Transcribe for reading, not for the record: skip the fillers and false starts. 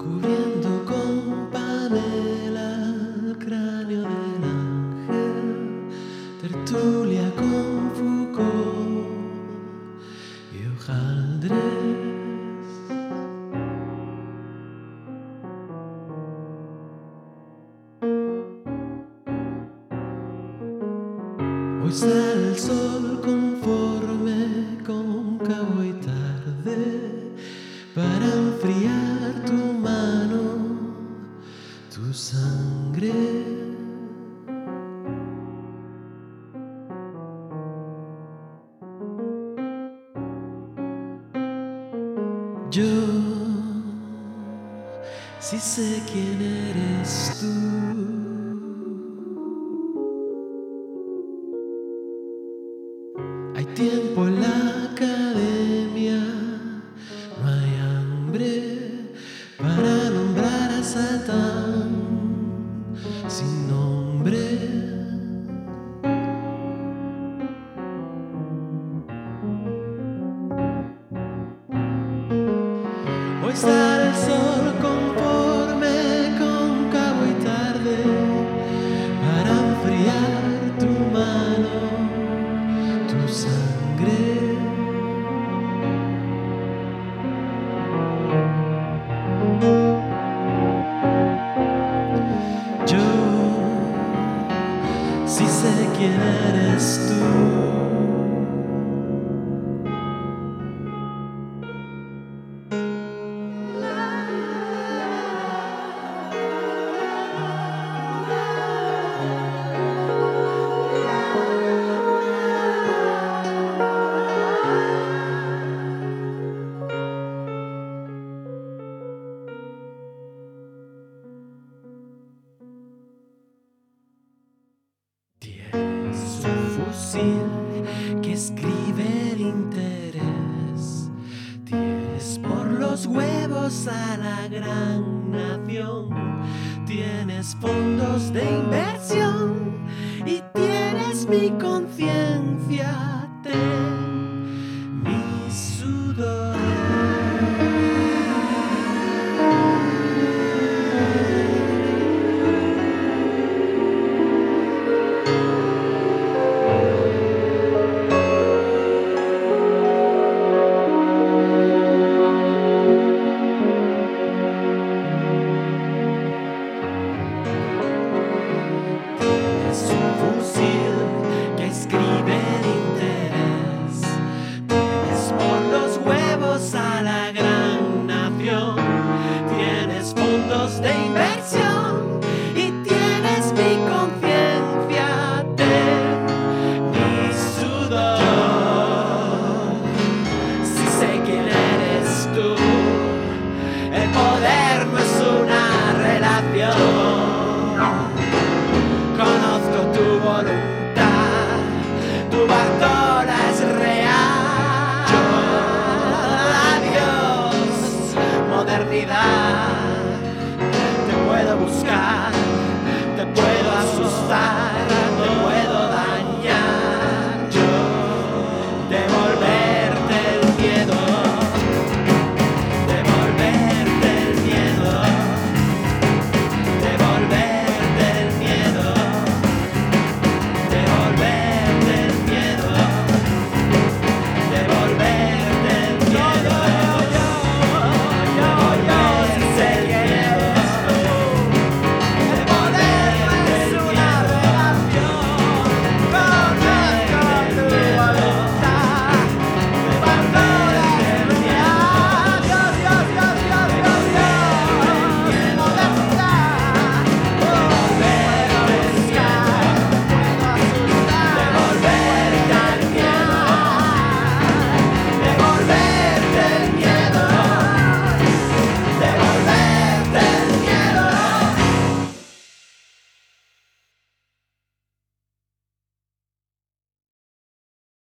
cubriendo con Pamela el cráneo del ángel, tertulia con Foucault y hojaldres. Hoy sale el sol conforme, cóncavo y tarde, para enfriar tu mano, tu sangre. Yo sí sé quién eres tú. Hay tiempo en la academia, no hay hambre para nombrar a Satán sin nombre. Hoy sale el sol conforme, cóncavo y tarde, para enfriar tu mano, tu sangre. Yo sí sé quién eres tú. Tienes un fusil que escribe el interés. Tienes por los huevos a la gran nación. Tienes fondos de inversión y tienes mi conciencia. Ten mi sudor. De inversión y tienes mi conciencia, ten mi sudor. Si sé quién eres tú, el poder no es una relación. Conozco tu voluntad, tu Bartola es real. Adiós, modernidad. Te puedo buscar, te puedo asustar.